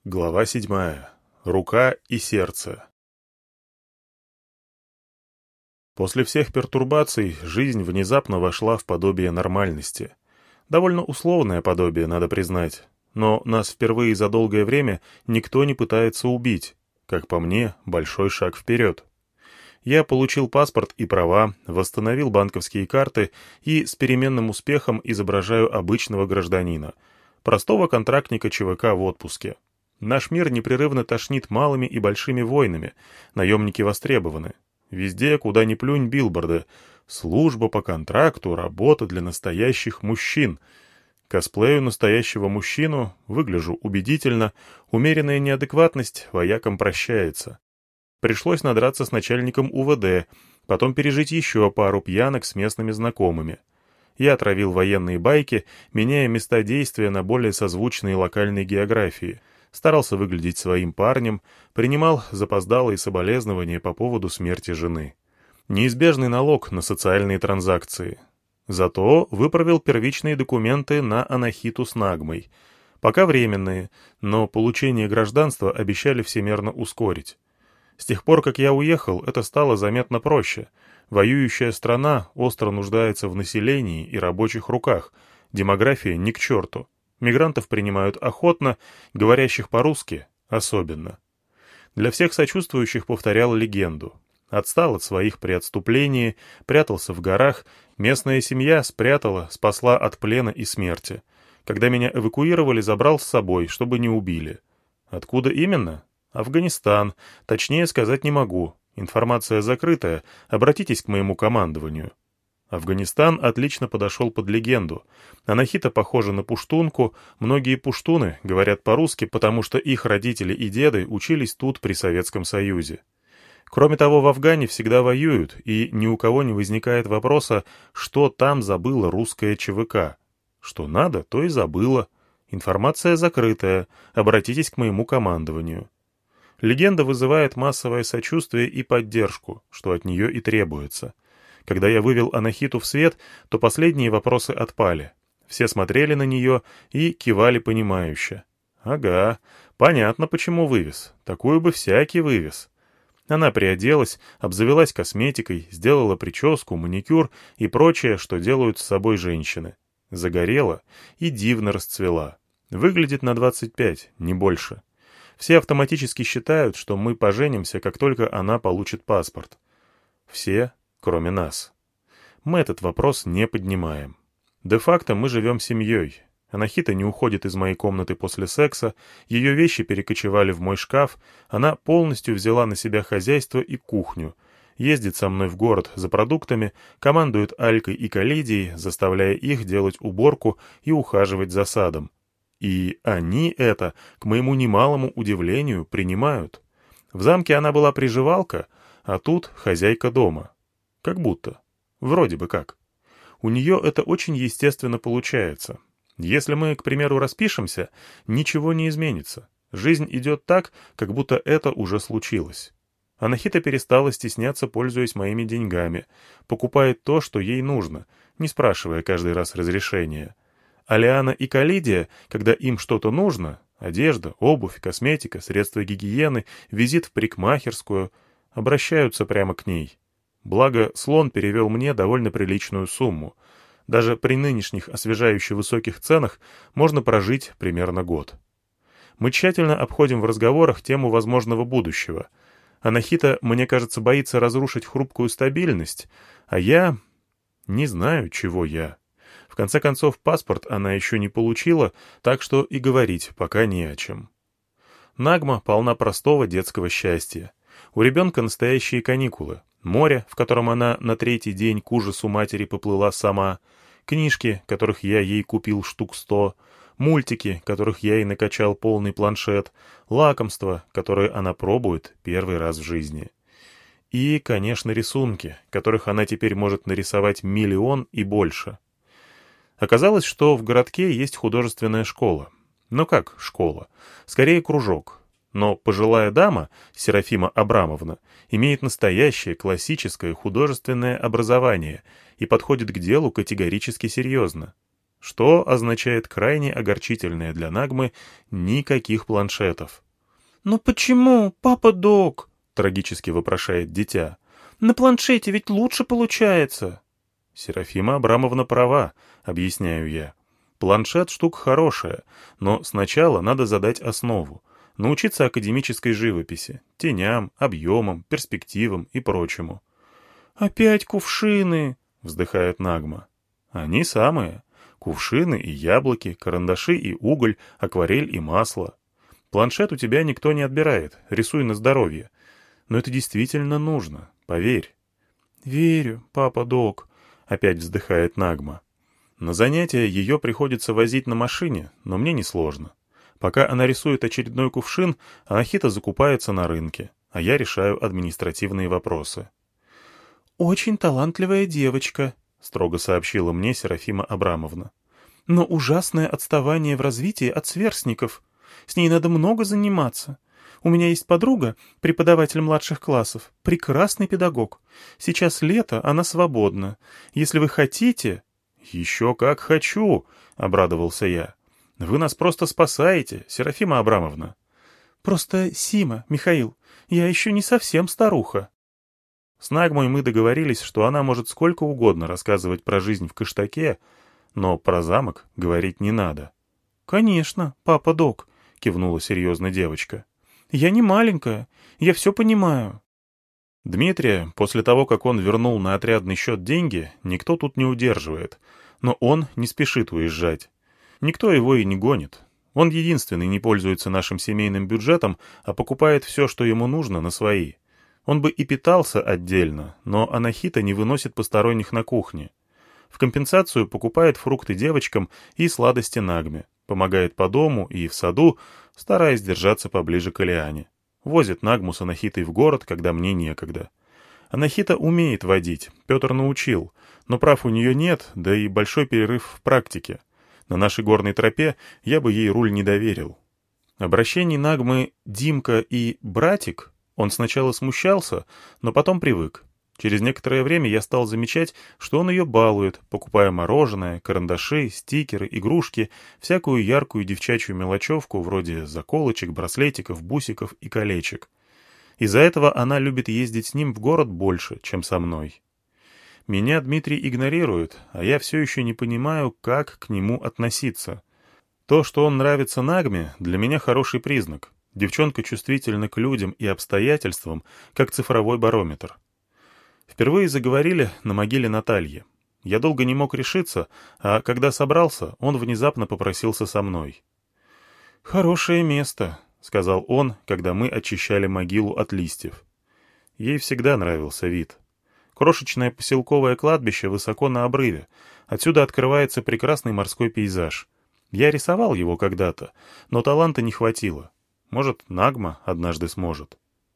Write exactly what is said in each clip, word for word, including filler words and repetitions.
Глава седьмая. Рука и сердце. После всех пертурбаций жизнь внезапно вошла в подобие нормальности. Довольно условное подобие, надо признать. Но нас впервые за долгое время никто не пытается убить. Как по мне, большой шаг вперед. Я получил паспорт и права, восстановил банковские карты и с переменным успехом изображаю обычного гражданина. Простого контрактника ЧВК в отпуске. Наш мир непрерывно тошнит малыми и большими войнами. Наемники востребованы. Везде, куда ни плюнь, билборды. Служба по контракту, работа для настоящих мужчин. Косплею настоящего мужчину, выгляжу убедительно, умеренная неадекватность воякам прощается. Пришлось надраться с начальником УВД, потом пережить еще пару пьянок с местными знакомыми. Я отравил военные байки, меняя места действия на более созвучные локальной географии. Старался выглядеть своим парнем, принимал запоздалые соболезнования по поводу смерти жены. Неизбежный налог на социальные транзакции. Зато выправил первичные документы на анахиту с Нагмой. Пока временные, но получение гражданства обещали всемерно ускорить. С тех пор, как я уехал, это стало заметно проще. Воюющая страна остро нуждается в населении и рабочих руках. Демография ни к черту. Мигрантов принимают охотно, говорящих по-русски особенно. Для всех сочувствующих повторял легенду. Отстал от своих при отступлении, прятался в горах, местная семья спрятала, спасла от плена и смерти. Когда меня эвакуировали, забрал с собой, чтобы не убили. Откуда именно? Афганистан. Точнее сказать не могу. Информация закрытая, обратитесь к моему командованию. Афганистан отлично подошел под легенду. Анахита похожа на пуштунку, многие пуштуны говорят по-русски, потому что их родители и деды учились тут при Советском Союзе. Кроме того, в Афгане всегда воюют, и ни у кого не возникает вопроса, что там забыла русская ЧВК. Что надо, то и забыла. Информация закрытая, обратитесь к моему командованию. Легенда вызывает массовое сочувствие и поддержку, что от нее и требуется. Когда я вывел анахиту в свет, то последние вопросы отпали. Все смотрели на нее и кивали понимающе. Ага, понятно, почему вывез. Такую бы всякий вывез. Она приоделась, обзавелась косметикой, сделала прическу, маникюр и прочее, что делают с собой женщины. Загорела и дивно расцвела. Выглядит на двадцать пять, не больше. Все автоматически считают, что мы поженимся, как только она получит паспорт. Все, кроме нас. Мы этот вопрос не поднимаем. Де-факто мы живем семьей. Анахита не уходит из моей комнаты после секса, ее вещи перекочевали в мой шкаф, она полностью взяла на себя хозяйство и кухню, ездит со мной в город за продуктами, командует Алькой и Калидией, заставляя их делать уборку и ухаживать за садом. И они это, к моему немалому удивлению, принимают. В замке она была приживалка, а тут хозяйка дома. Как будто. Вроде бы как. У нее это очень естественно получается. Если мы, к примеру, распишемся, ничего не изменится. Жизнь идет так, как будто это уже случилось. Анахита перестала стесняться, пользуясь моими деньгами. Покупает то, что ей нужно, не спрашивая каждый раз разрешения. А Лиана и Калидия, когда им что-то нужно, одежда, обувь, косметика, средства гигиены, визит в парикмахерскую, обращаются прямо к ней. Благо, слон перевел мне довольно приличную сумму. Даже при нынешних освежающе высоких ценах можно прожить примерно год. Мы тщательно обходим в разговорах тему возможного будущего. Анахита, мне кажется, боится разрушить хрупкую стабильность, а я... не знаю, чего я. В конце концов, паспорт она еще не получила, так что и говорить пока не о чем. Нагма полна простого детского счастья. У ребенка настоящие каникулы. Море, в котором она на третий день к ужасу матери поплыла сама, книжки, которых я ей купил штук сто, мультики, которых я ей накачал полный планшет, лакомства, которые она пробует первый раз в жизни. И, конечно, рисунки, которых она теперь может нарисовать миллион и больше. Оказалось, что в городке есть художественная школа. Ну как школа? Скорее кружок. Но пожилая дама, Серафима Абрамовна, имеет настоящее классическое художественное образование и подходит к делу категорически серьезно. что означает крайне огорчительное для Нагмы никаких планшетов. «Но почему, папа-дог?» — трагически вопрошает дитя. «На планшете ведь лучше получается». Серафима Абрамовна права, объясняю я. Планшет штука хорошая, но сначала надо задать основу, научиться академической живописи, теням, объемам, перспективам и прочему. «Опять кувшины!» — вздыхает Нагма. «Они самые. Кувшины и яблоки, карандаши и уголь, акварель и масло. Планшет у тебя никто не отбирает, рисуй на здоровье. Но это действительно нужно, поверь». «Верю, папа-дог», — опять вздыхает Нагма. На занятия ее приходится возить на машине, но мне несложно. Пока она рисует очередной кувшин, Анахита закупается на рынке, а я решаю административные вопросы. «Очень талантливая девочка», — строго сообщила мне Серафима Абрамовна. «Но ужасное отставание в развитии от сверстников. С ней надо много заниматься. У меня есть подруга, преподаватель младших классов, прекрасный педагог. Сейчас лето, она свободна. Если вы хотите...» «Еще как хочу», — обрадовался я. «Вы нас просто спасаете, Серафима Абрамовна». «Просто Сима, Михаил, я еще не совсем старуха». С Нагмой мы договорились, что она может сколько угодно рассказывать про жизнь в Кыштаке, но про замок говорить не надо. «Конечно, папа-дог», — кивнула серьезно девочка. «Я не маленькая, я все понимаю». Дмитрия, после того, как он вернул на отрядный счет деньги, никто тут не удерживает, но он не спешит уезжать. Никто его и не гонит. Он единственный не пользуется нашим семейным бюджетом, а покупает все, что ему нужно, на свои. Он бы и питался отдельно, но Анахита не выносит посторонних на кухне. В компенсацию покупает фрукты девочкам и сладости Нагме, помогает по дому и в саду, стараясь держаться поближе к Элиане. Возит Нагму с Анахитой в город, когда мне некогда. Анахита умеет водить, Петр научил, но прав у нее нет, да и большой перерыв в практике. На нашей горной тропе я бы ей руль не доверил. Обращений Нагмы «Димка» и «Братик» он сначала смущался, но потом привык. Через некоторое время я стал замечать, что он ее балует, покупая мороженое, карандаши, стикеры, игрушки, всякую яркую девчачью мелочевку вроде заколочек, браслетиков, бусиков и колечек. Из-за этого она любит ездить с ним в город больше, чем со мной. Меня Дмитрий игнорирует, а я все еще не понимаю, как к нему относиться. То, что он нравится Нагме, для меня хороший признак. Девчонка чувствительна к людям и обстоятельствам, как цифровой барометр. Впервые заговорили на могиле Натальи. Я долго не мог решиться, а когда собрался, он внезапно попросился со мной. «Хорошее место», — сказал он, когда мы очищали могилу от листьев. Ей всегда нравился вид. Крошечное поселковое кладбище высоко на обрыве. Отсюда открывается прекрасный морской пейзаж. Я рисовал его когда-то, но таланта не хватило. Может, Нагма однажды сможет.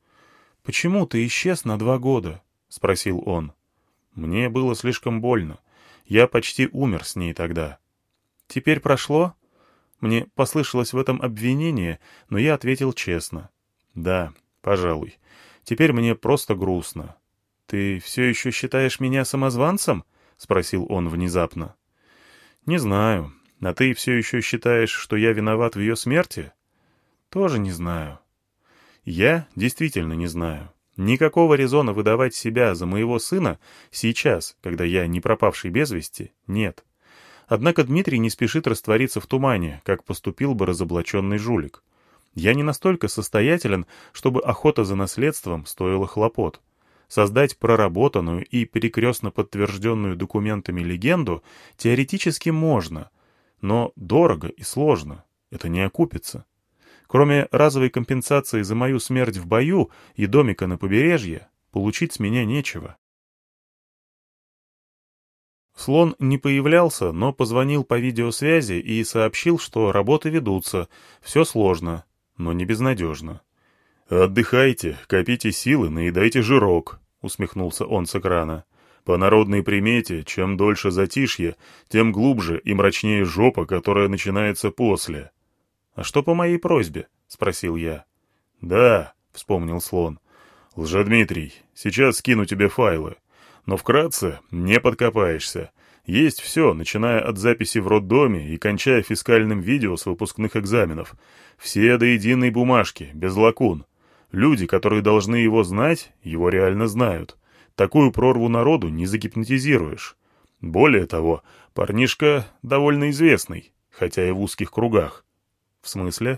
«Почему ты исчез на два года?» — спросил он. Мне было слишком больно. Я почти умер с ней тогда. «Теперь прошло?» Мне послышалось в этом обвинение, но я ответил честно. «Да, пожалуй. Теперь мне просто грустно». «Ты все еще считаешь меня самозванцем?» — спросил он внезапно. «Не знаю. А ты все еще считаешь, что я виноват в ее смерти?» «Тоже не знаю». «Я действительно не знаю. Никакого резона выдавать себя за моего сына сейчас, когда я не пропавший без вести, нет. Однако Дмитрий не спешит раствориться в тумане, как поступил бы разоблаченный жулик. Я не настолько состоятелен, чтобы охота за наследством стоила хлопот. Создать проработанную и перекрестно подтвержденную документами легенду теоретически можно, но дорого и сложно, это не окупится. Кроме разовой компенсации за мою смерть в бою и домика на побережье, получить с меня нечего. Слон не появлялся, но позвонил по видеосвязи и сообщил, что работы ведутся, все сложно, но не безнадежно. «Отдыхайте, копите силы, наедайте жирок», — усмехнулся он с экрана. «По народной примете, чем дольше затишье, тем глубже и мрачнее жопа, которая начинается после». «А что по моей просьбе?» — спросил я. «Да», — вспомнил слон. «Лжедмитрий, сейчас скину тебе файлы. Но вкратце не подкопаешься. Есть все, начиная от записи в роддоме и кончая фискальным видео с выпускных экзаменов. Все до единой бумажки, без лакун. Люди, которые должны его знать, его реально знают. Такую прорву народу не загипнотизируешь. Более того, парнишка довольно известный, хотя и в узких кругах. В смысле?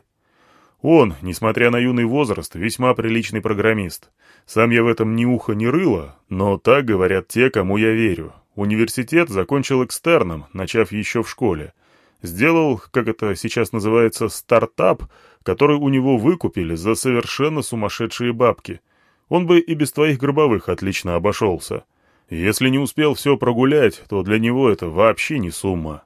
Он, несмотря на юный возраст, весьма приличный программист. Сам я в этом ни уха, ни рыла, но так говорят те, кому я верю. Университет закончил экстерном, начав еще в школе. Сделал, как это сейчас называется, стартап, который у него выкупили за совершенно сумасшедшие бабки. Он бы и без твоих гробовых отлично обошелся. Если не успел все прогулять, то для него это вообще не сумма.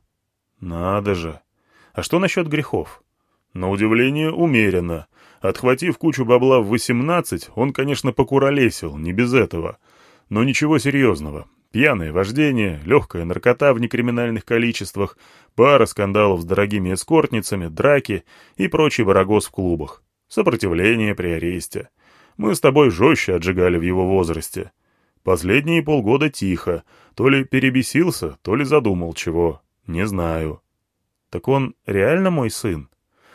Надо же. А что насчет грехов? На удивление, умеренно. Отхватив кучу бабла в восемнадцать, он, конечно, покуролесил, не без этого. Но ничего серьезного. Пьяное вождение, легкая наркота в некриминальных количествах, пара скандалов с дорогими эскортницами, драки и прочий барагоз в клубах. Сопротивление при аресте. Мы с тобой жестче отжигали в его возрасте. Последние полгода тихо. То ли перебесился, то ли задумал чего. Не знаю. Так он реально мой сын?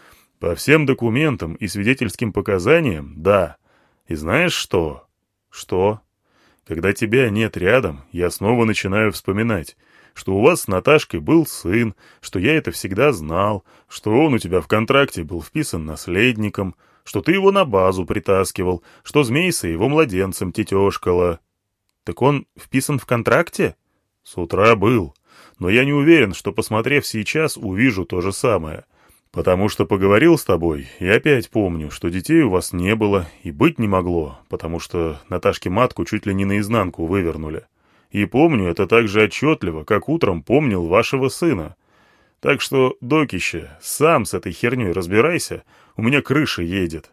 По всем документам и свидетельским показаниям, да. И знаешь что? Что? Когда тебя нет рядом, я снова начинаю вспоминать, что у вас с Наташкой был сын, что я это всегда знал, что он у тебя в контракте был вписан наследником, что ты его на базу притаскивал, что Змейса его младенцем тетешкала. Так он вписан в контракте? С утра был, но я не уверен, что, посмотрев сейчас, увижу то же самое. Потому что поговорил с тобой, и опять помню, что детей у вас не было и быть не могло, потому что Наташке матку чуть ли не наизнанку вывернули. И помню это так же отчетливо, как утром помнил вашего сына. Так что, докище, сам с этой херней разбирайся, у меня крыша едет.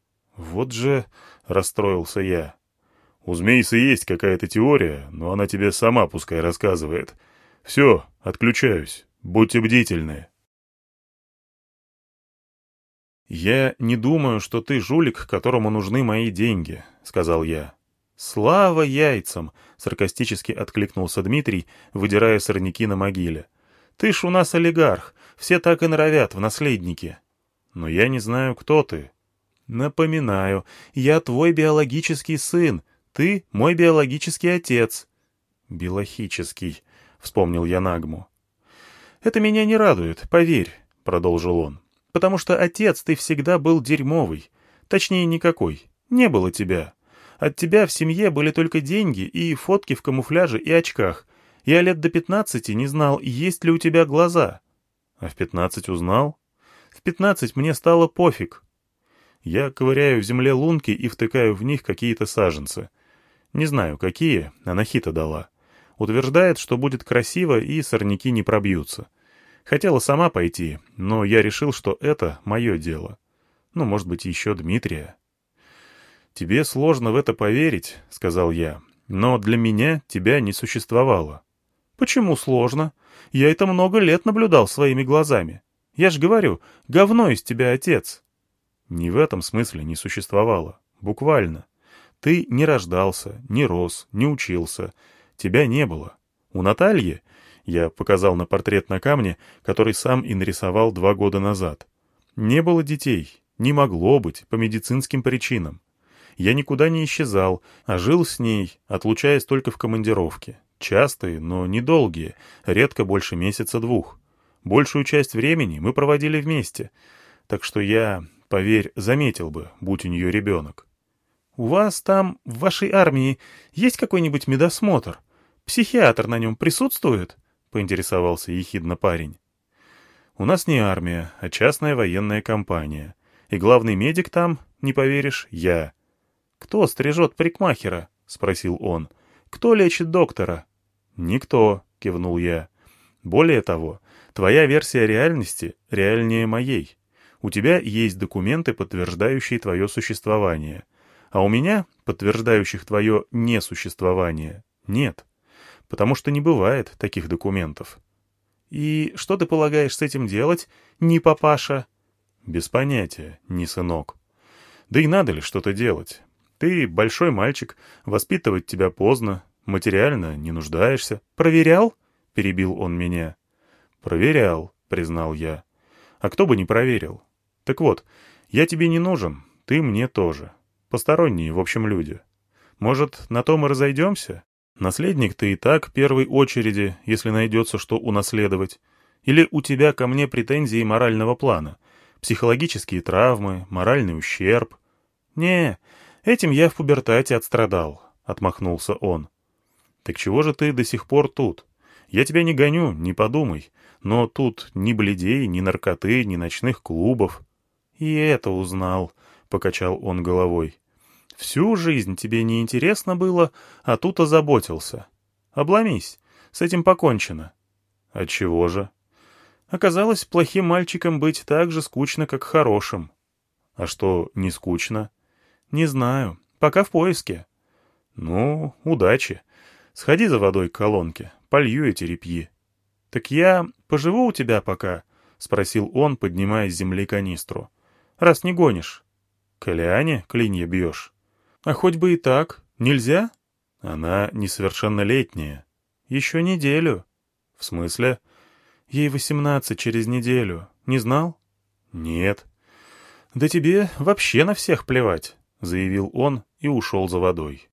Вот же расстроился я. У Змейса есть какая-то теория, но она тебе сама пускай рассказывает. Все, отключаюсь, будьте бдительны. «Я не думаю, что ты жулик, которому нужны мои деньги», — сказал я. «Слава яйцам!» — саркастически откликнулся Дмитрий, выдирая сорняки на могиле. «Ты ж у нас олигарх, все так и норовят в наследники». «Но я не знаю, кто ты». «Напоминаю, я твой биологический сын, ты мой биологический отец». «Биологический», — вспомнил я Нагму. «Это меня не радует, поверь», — продолжил он. «Потому что отец ты всегда был дерьмовый. Точнее, никакой. Не было тебя. От тебя в семье были только деньги и фотки в камуфляже и очках. Я лет до пятнадцати не знал, есть ли у тебя глаза». «А в пятнадцать узнал?» «В пятнадцать мне стало пофиг». Я ковыряю в земле лунки и втыкаю в них какие-то саженцы. Не знаю, какие, а Нахита дала. Утверждает, что будет красиво и сорняки не пробьются. Хотела сама пойти, но я решил, что это мое дело. Ну, может быть, еще Дмитрия. «Тебе сложно в это поверить», — сказал я, — «но для меня тебя не существовало». «Почему сложно? Я это много лет наблюдал своими глазами. Я ж говорю, говно из тебя отец». «Не в этом смысле не существовало. Буквально. Ты не рождался, не рос, не учился. Тебя не было. У Натальи...» Я показал на портрет на камне, который сам и нарисовал два года назад. Не было детей, не могло быть, по медицинским причинам. Я никуда не исчезал, а жил с ней, отлучаясь только в командировке. Частые, но недолгие, редко больше месяца-двух. Большую часть времени мы проводили вместе. Так что я, поверь, заметил бы, будь у нее ребенок. «У вас там, в вашей армии, есть какой-нибудь медосмотр? Психиатр на нем присутствует?» — поинтересовался ехидно парень. «У нас не армия, а частная военная компания. И главный медик там, не поверишь, я». «Кто стрижет парикмахера?» — спросил он. «Кто лечит доктора?» «Никто», — кивнул я. «Более того, твоя версия реальности реальнее моей. У тебя есть документы, подтверждающие твое существование. А у меня, подтверждающих твое несуществование, нет. Потому что не бывает таких документов». «И что ты полагаешь с этим делать, не папаша?» «Без понятия, не сынок. Да и надо ли что-то делать? Ты большой мальчик, воспитывать тебя поздно, материально не нуждаешься». «Проверял?» — перебил он меня. «Проверял», — признал я. «А кто бы не проверил? Так вот, я тебе не нужен, ты мне тоже. Посторонние, в общем, люди. Может, на том и разойдемся? Наследник ты и так первой очереди, если найдется, что унаследовать. Или у тебя ко мне претензии морального плана? Психологические травмы, моральный ущерб?» «Не, этим я в пубертате отстрадал», — отмахнулся он. «Так чего же ты до сих пор тут? Я тебя не гоню, не подумай. Но тут ни бледей, ни наркоты, ни ночных клубов». «И это узнал», — покачал он головой. «Всю жизнь тебе не интересно было, а тут озаботился. Обломись, с этим покончено». «Отчего же?» «Оказалось, плохим мальчиком быть так же скучно, как хорошим». «А что, не скучно?» «Не знаю, пока в поиске». «Ну, удачи. Сходи за водой к колонке, полью эти репьи». «Так я поживу у тебя пока?» — спросил он, поднимая с земли канистру. «Раз не гонишь». «К Лиане клинья бьешь?» «А хоть бы и так. Нельзя?» «Она несовершеннолетняя». «Еще неделю». «В смысле?» «Ей восемнадцать через неделю. Не знал?» «Нет». «Да тебе вообще на всех плевать», — заявил он и ушел за водой.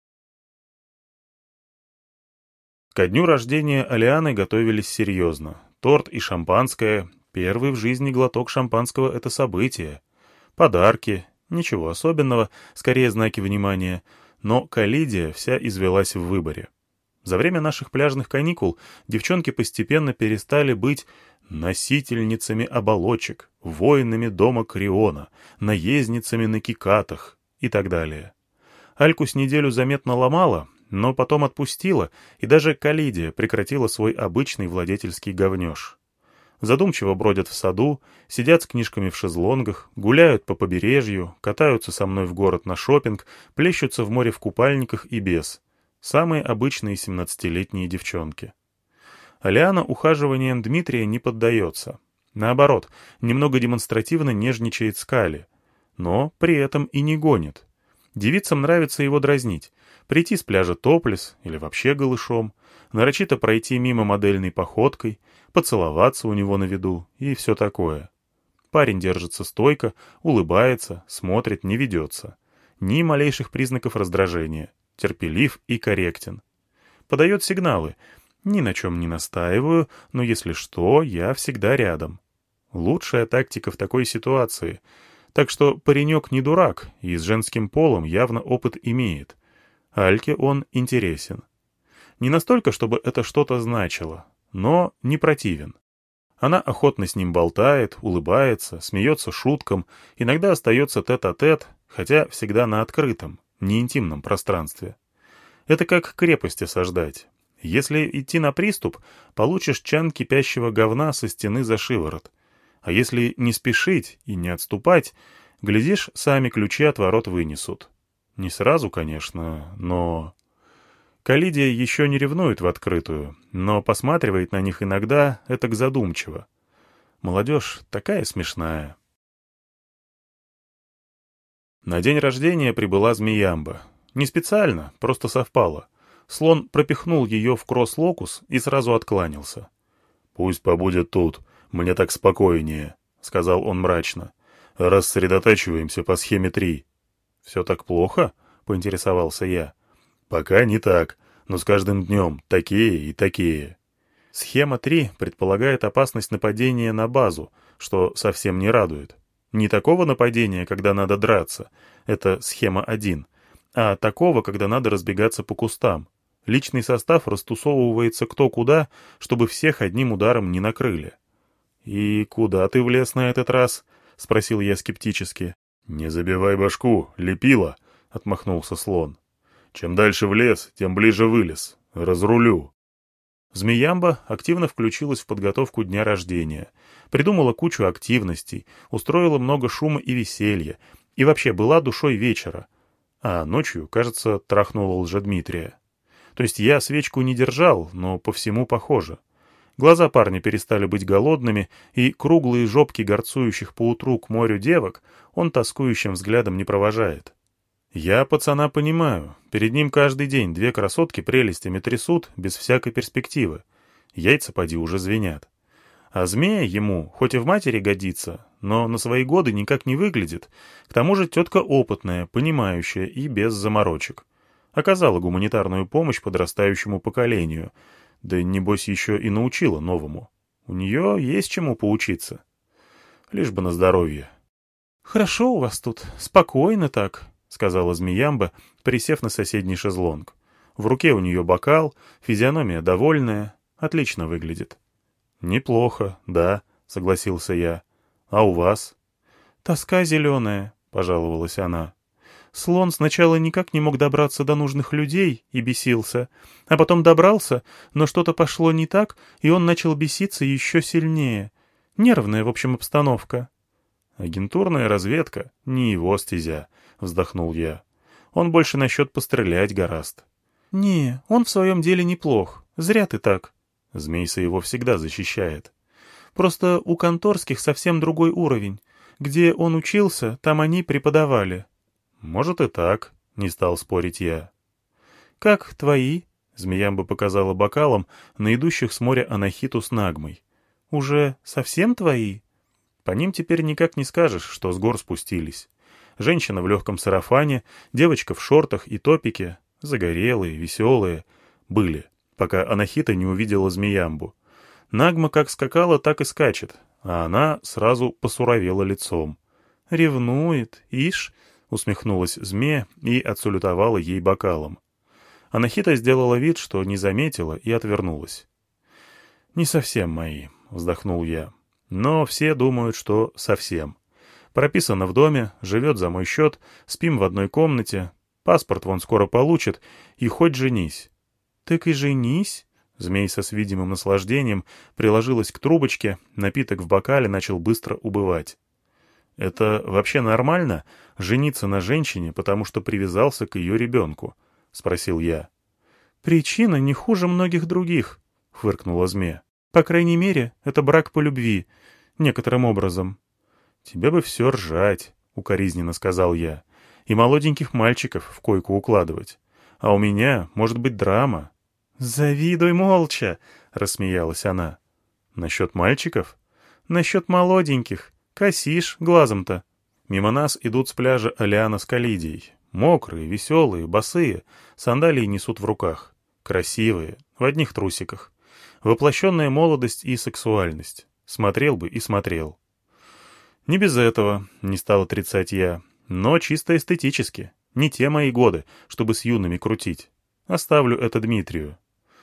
Ко дню рождения Алианы готовились серьезно. Торт и шампанское. Первый в жизни глоток шампанского — это событие. Подарки. Ничего особенного, скорее знаки внимания. Но Калидия вся извелась в выборе. За время наших пляжных каникул девчонки постепенно перестали быть носительницами оболочек, воинами дома Криона, наездницами на кикатах и так далее. Альку с неделю заметно ломала, но потом отпустила, и даже Калидия прекратила свой обычный владетельский говнеж. Задумчиво бродят в саду, сидят с книжками в шезлонгах, гуляют по побережью, катаются со мной в город на шопинг, плещутся в море в купальниках и без. Самые обычные семнадцатилетние девчонки. Алиана ухаживанием Дмитрия не поддается. Наоборот, немного демонстративно нежничает с Кали, но при этом и не гонит. Девицам нравится его дразнить, прийти с пляжа топлес или вообще голышом, нарочито пройти мимо модельной походкой, поцеловаться у него на виду и все такое. Парень держится стойко, улыбается, смотрит, не ведется. Ни малейших признаков раздражения, терпелив и корректен. Подает сигналы. Ни на чем не настаиваю, но если что, я всегда рядом. Лучшая тактика в такой ситуации. Так что паренек не дурак и с женским полом явно опыт имеет. Альке он интересен. Не настолько, чтобы это что-то значило, но не противен. Она охотно с ним болтает, улыбается, смеется шуткам, иногда остается тет-а-тет, хотя всегда на открытом, не интимном пространстве. Это как крепость осаждать. Если идти на приступ, получишь чан кипящего говна со стены за шиворот. А если не спешить и не отступать, глядишь, сами ключи от ворот вынесут. Не сразу, конечно, но... Калидия еще не ревнует в открытую, но посматривает на них иногда этак задумчиво. Молодежь такая смешная. На день рождения прибыла Змеямба. Не специально, просто совпало. Слон пропихнул ее в кросс-локус и сразу откланялся. «Пусть побудет тут, мне так спокойнее», — сказал он мрачно. «Рассредотачиваемся по схеме три». «Все так плохо?» — поинтересовался я. «Пока не так, но с каждым днем такие и такие». Схема три предполагает опасность нападения на базу, что совсем не радует. Не такого нападения, когда надо драться, это схема один, а такого, когда надо разбегаться по кустам. Личный состав растусовывается кто куда, чтобы всех одним ударом не накрыли. «И куда ты влез на этот раз?» — спросил я скептически. «Не забивай башку, лепила», — отмахнулся слон. «Чем дальше в лес, тем ближе вылез. Разрулю». Змеямба активно включилась в подготовку дня рождения, придумала кучу активностей, устроила много шума и веселья, и вообще была душой вечера. А ночью, кажется, трахнула Лжедмитрия. То есть я свечку не держал, но по всему похоже. Глаза парня перестали быть голодными, и круглые жопки горцующих поутру к морю девок он тоскующим взглядом не провожает. Я пацана понимаю, перед ним каждый день две красотки прелестями трясут, без всякой перспективы. Яйца поди уже звенят. А змея ему, хоть и в матери годится, но на свои годы никак не выглядит. К тому же тетка опытная, понимающая и без заморочек. Оказала гуманитарную помощь подрастающему поколению. Да, небось, еще и научила новому. У нее есть чему поучиться. Лишь бы на здоровье. «Хорошо у вас тут, спокойно так», — сказала Змеямба, присев на соседний шезлонг. В руке у нее бокал, физиономия довольная, отлично выглядит. «Неплохо, да», — согласился я. «А у вас?» «Тоска зеленая», — пожаловалась она. «Слон сначала никак не мог добраться до нужных людей и бесился, а потом добрался, но что-то пошло не так, и он начал беситься еще сильнее. Нервная, в общем, обстановка». «Агентурная разведка — не его стезя», — вздохнул я. «Он больше насчет пострелять гораст». «Не, он в своем деле неплох. Зря ты так». Змейса его всегда защищает. «Просто у конторских совсем другой уровень. Где он учился, там они преподавали». «Может и так», — не стал спорить я. «Как твои?» — Змеямба показала бокалом на идущих с моря анахиту с нагмой. «Уже совсем твои?» По ним теперь никак не скажешь, что с гор спустились. Женщина в легком сарафане, девочка в шортах и топике, загорелые, веселые, были, пока анахита не увидела Змеямбу. Нагма как скакала, так и скачет, а она сразу посуровела лицом. «Ревнует, ишь», — усмехнулась змея и отсалютовала ей бокалом. Анахита сделала вид, что не заметила, и отвернулась. «Не совсем мои», — вздохнул я. «Но все думают, что совсем. Прописана в доме, живет за мой счет, спим в одной комнате, паспорт вон скоро получит, и хоть женись». «Так и женись». Змейса с видимым наслаждением приложилась к трубочке, напиток в бокале начал быстро убывать. «Это вообще нормально — жениться на женщине, потому что привязался к ее ребенку?» — спросил я. «Причина не хуже многих других», — фыркнула змея. «По крайней мере, это брак по любви, некоторым образом». «Тебе бы все ржать», — укоризненно сказал я, — «и молоденьких мальчиков в койку укладывать. А у меня может быть драма». «Завидуй молча», — рассмеялась она. «Насчет мальчиков?» «Насчет молоденьких. Косишь глазом-то». Мимо нас идут с пляжа Алиана с Калидией. Мокрые, веселые, босые, сандалии несут в руках. Красивые, в одних трусиках. Воплощенная молодость и сексуальность. Смотрел бы и смотрел. Не без этого, не стал отрицать я, но чисто эстетически. Не те мои годы, чтобы с юными крутить. Оставлю это Дмитрию.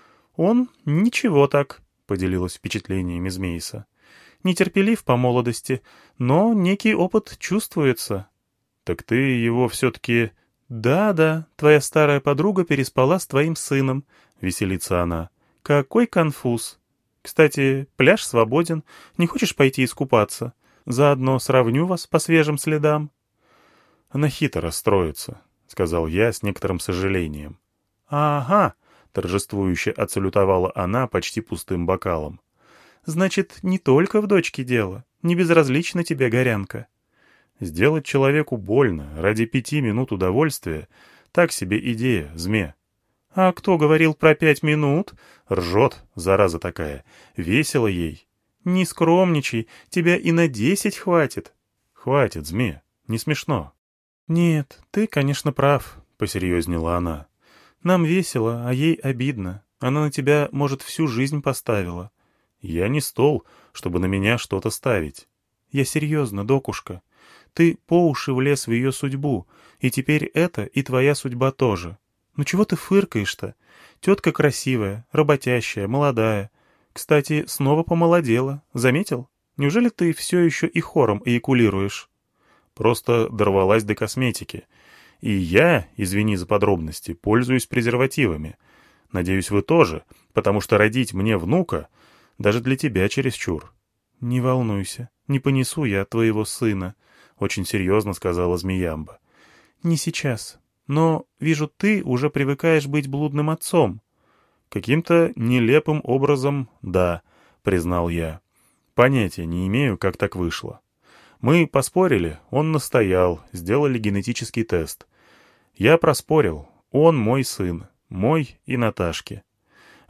«Он ничего так», — поделилась впечатлениями Змейса. «Нетерпелив по молодости, но некий опыт чувствуется». «Так ты его все-таки...» «Да-да, твоя старая подруга переспала с твоим сыном», — веселится она. «Какой конфуз! Кстати, пляж свободен, не хочешь пойти искупаться? Заодно сравню вас по свежим следам». «Она хитро расстроится», — сказал я с некоторым сожалением. «Ага», — торжествующе отсалютовала она почти пустым бокалом. «Значит, не только в дочке дело, не безразлична тебе горянка». Сделать человеку больно ради пяти минут удовольствия — так себе идея, зме. «А кто говорил про пять минут?» Ржет, зараза такая. Весело ей. «Не скромничай, тебя и на десять хватит». «Хватит, зме, не смешно». «Нет, ты, конечно, прав», — посерьезнела она. «Нам весело, а ей обидно. Она на тебя, может, всю жизнь поставила». «Я не стол, чтобы на меня что-то ставить». «Я серьезно, докушка. Ты по уши влез в ее судьбу, и теперь это и твоя судьба тоже. Ну чего ты фыркаешь-то? Тетка красивая, работящая, молодая. Кстати, снова помолодела. Заметил? Неужели ты все еще и хором эякулируешь?» «Просто дорвалась до косметики. И я, извини за подробности, пользуюсь презервативами. Надеюсь, вы тоже, потому что родить мне внука даже для тебя чересчур». «Не волнуйся, не понесу я твоего сына», — очень серьезно сказала Змеямба. «Не сейчас. Но, вижу, ты уже привыкаешь быть блудным отцом». «Каким-то нелепым образом, да», — признал я. «Понятия не имею, как так вышло. Мы поспорили, он настоял, сделали генетический тест. Я проспорил, он мой сын, мой и Наташки.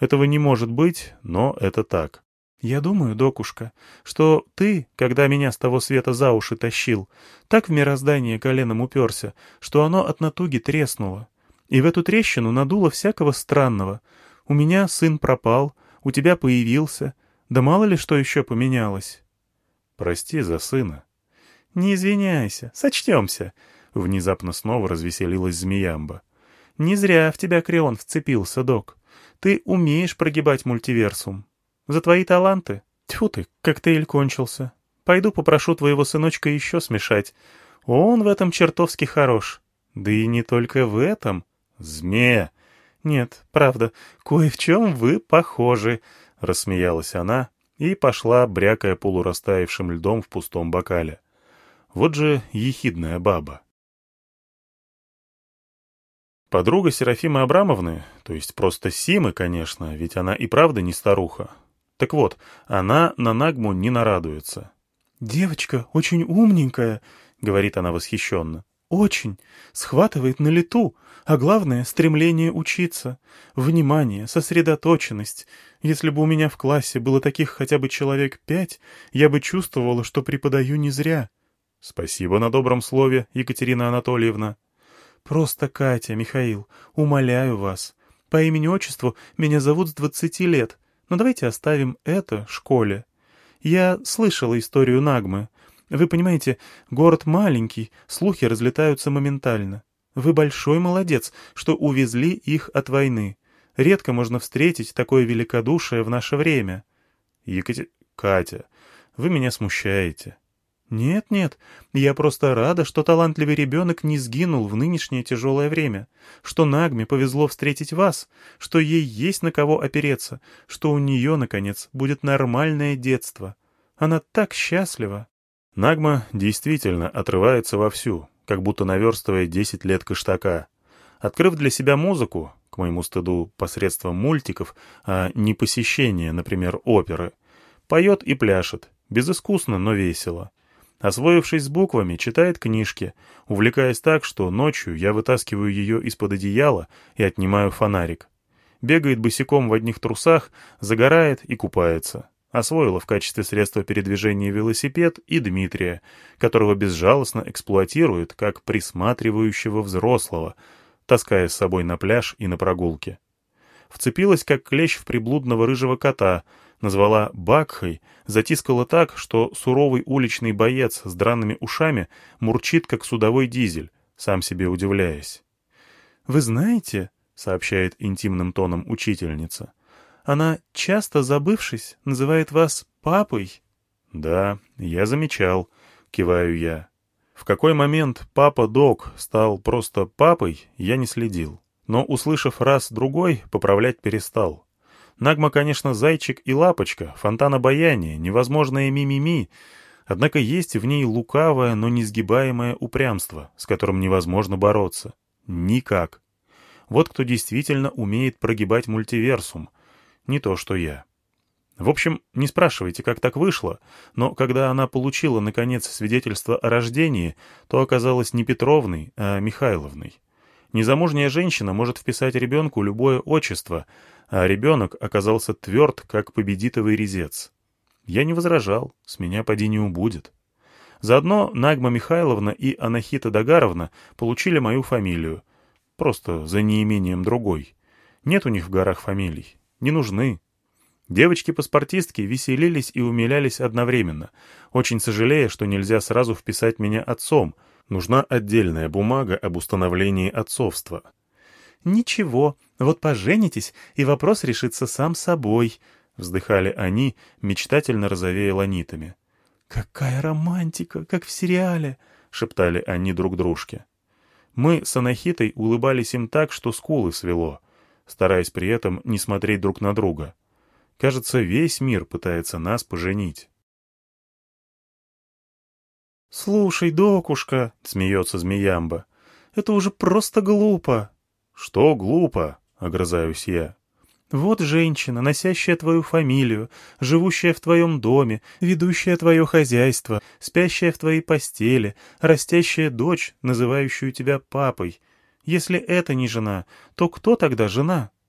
Этого не может быть, но это так. Я думаю, докушка, что ты, когда меня с того света за уши тащил, так в мироздание коленом уперся, что оно от натуги треснуло. И в эту трещину надуло всякого странного. У меня сын пропал, у тебя появился, да мало ли что еще поменялось. Прости за сына. Не извиняйся, сочтемся. Внезапно снова развеселилась Змеямба. Не зря в тебя Креон вцепился, док. Ты умеешь прогибать мультиверсум. За твои таланты? Тьфу ты, коктейль кончился. Пойду попрошу твоего сыночка еще смешать. Он в этом чертовски хорош. Да и не только в этом. Змея! Нет, правда, кое в чем вы похожи, — рассмеялась она и пошла, брякая полурастаявшим льдом в пустом бокале. Вот же ехидная баба. Подруга Серафимы Абрамовны, то есть просто Симы, конечно, ведь она и правда не старуха. Так вот, она на Нагму не нарадуется. «Девочка очень умненькая», — говорит она восхищенно. «Очень. Схватывает на лету. А главное — стремление учиться. Внимание, сосредоточенность. Если бы у меня в классе было таких хотя бы человек пять, я бы чувствовала, что преподаю не зря». «Спасибо на добром слове, Екатерина Анатольевна». «Просто Катя, Михаил, умоляю вас. По имени-отчеству меня зовут с двадцати лет. Но давайте оставим это школе. Я слышала историю Нагмы. Вы понимаете, город маленький, слухи разлетаются моментально. Вы большой молодец, что увезли их от войны. Редко можно встретить такое великодушие в наше время». «Екатер... Катя, вы меня смущаете». «Нет-нет, я просто рада, что талантливый ребенок не сгинул в нынешнее тяжелое время, что Нагме повезло встретить вас, что ей есть на кого опереться, что у нее, наконец, будет нормальное детство. Она так счастлива». Нагма действительно отрывается вовсю, как будто наверстывая десять лет кыштака. Открыв для себя музыку, к моему стыду посредством мультиков, а не посещения, например, оперы, поет и пляшет, безыскусно, но весело. Освоившись с буквами, читает книжки, увлекаясь так, что ночью я вытаскиваю ее из-под одеяла и отнимаю фонарик. Бегает босиком в одних трусах, загорает и купается. Освоила в качестве средства передвижения велосипед и Дмитрия, которого безжалостно эксплуатирует как присматривающего взрослого, таская с собой на пляж и на прогулки. Вцепилась, как клещ в приблудного рыжего кота, назвала Бакхой, затискала так, что суровый уличный боец с драными ушами мурчит, как судовой дизель, сам себе удивляясь. «Вы знаете, — сообщает интимным тоном учительница, — она, часто забывшись, называет вас папой». «Да, я замечал», — киваю я. В какой момент папа-дог стал просто папой, я не следил. Но, услышав раз-другой, поправлять перестал. Нагма, конечно, зайчик и лапочка, фонтан обаяния, невозможное ми-ми-ми, однако есть в ней лукавое, но несгибаемое упрямство, с которым невозможно бороться. Никак. Вот кто действительно умеет прогибать мультиверсум. Не то, что я. В общем, не спрашивайте, как так вышло, но когда она получила, наконец, свидетельство о рождении, то оказалась не Петровной, а Михайловной. Незамужняя женщина может вписать ребенку любое отчество, а ребенок оказался тверд, как победитовый резец. Я не возражал, с меня поди не убудет. Заодно Нагма Михайловна и Анахита Дагаровна получили мою фамилию, просто за неимением другой. Нет у них в горах фамилий, не нужны. Девочки-паспортистки веселились и умилялись одновременно, очень сожалея, что нельзя сразу вписать меня отцом, нужна отдельная бумага об установлении отцовства. «Ничего, вот поженитесь, и вопрос решится сам собой», — вздыхали они, мечтательно розовея ланитами. «Какая романтика, как в сериале», — шептали они друг дружке. Мы с Анахитой улыбались им так, что скулы свело, стараясь при этом не смотреть друг на друга. Кажется, весь мир пытается нас поженить. «Слушай, докушка», — смеется Змеямба, — «это уже просто глупо». «Что глупо?» — огрызаюсь я. «Вот женщина, носящая твою фамилию, живущая в твоем доме, ведущая твое хозяйство, спящая в твоей постели, растящая дочь, называющую тебя папой. Если это не жена, то кто тогда жена?»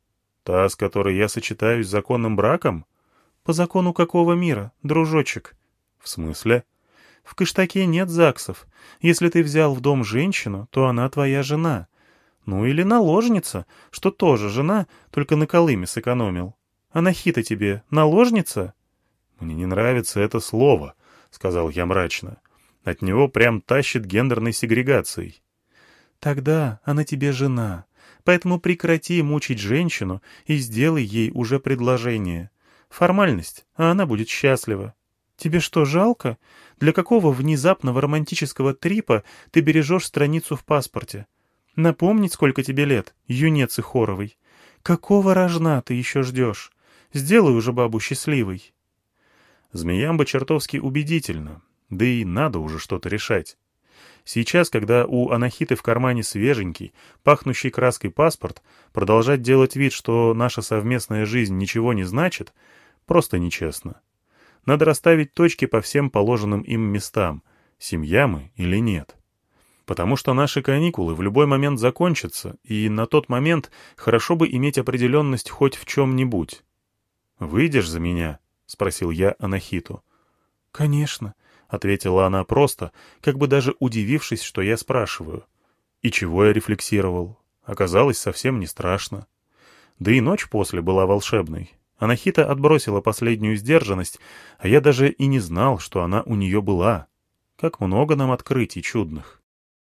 Та, с которой я сочетаюсь законным браком? По закону какого мира, дружочек? В смысле? В Кыштаке нет ЗАГСов. Если ты взял в дом женщину, то она твоя жена. Ну или наложница, что тоже жена, только на Колыме сэкономил. А Нахита тебе наложница? Мне не нравится это слово, — сказал я мрачно. От него прям тащит гендерной сегрегацией. Тогда она тебе жена, поэтому прекрати мучить женщину и сделай ей уже предложение. Формальность, а она будет счастлива. Тебе что, жалко? Для какого внезапного романтического трипа ты бережешь страницу в паспорте? Напомнить, сколько тебе лет, юнец и хоровый. Какого рожна ты еще ждешь? Сделай уже бабу счастливой. Змеямба чертовски убедительно, да и надо уже что-то решать. Сейчас, когда у Анахиты в кармане свеженький, пахнущий краской паспорт, продолжать делать вид, что наша совместная жизнь ничего не значит, просто нечестно. Надо расставить точки по всем положенным им местам, семья мы или нет. Потому что наши каникулы в любой момент закончатся, и на тот момент хорошо бы иметь определенность хоть в чем-нибудь. «Выйдешь за меня?» — спросил я Анахиту. «Конечно», — ответила она просто, как бы даже удивившись, что я спрашиваю. И чего я рефлексировал? Оказалось, совсем не страшно. Да и ночь после была волшебной. Анахита отбросила последнюю сдержанность, а я даже и не знал, что она у нее была. Как много нам открытий чудных.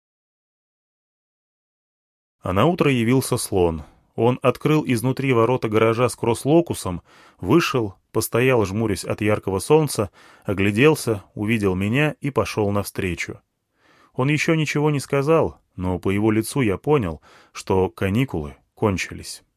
А наутро явился слон. Он открыл изнутри ворота гаража с кросс-локусом, вышел, постоял, жмурясь от яркого солнца, огляделся, увидел меня и пошел навстречу. Он еще ничего не сказал, но по его лицу я понял, что каникулы кончились.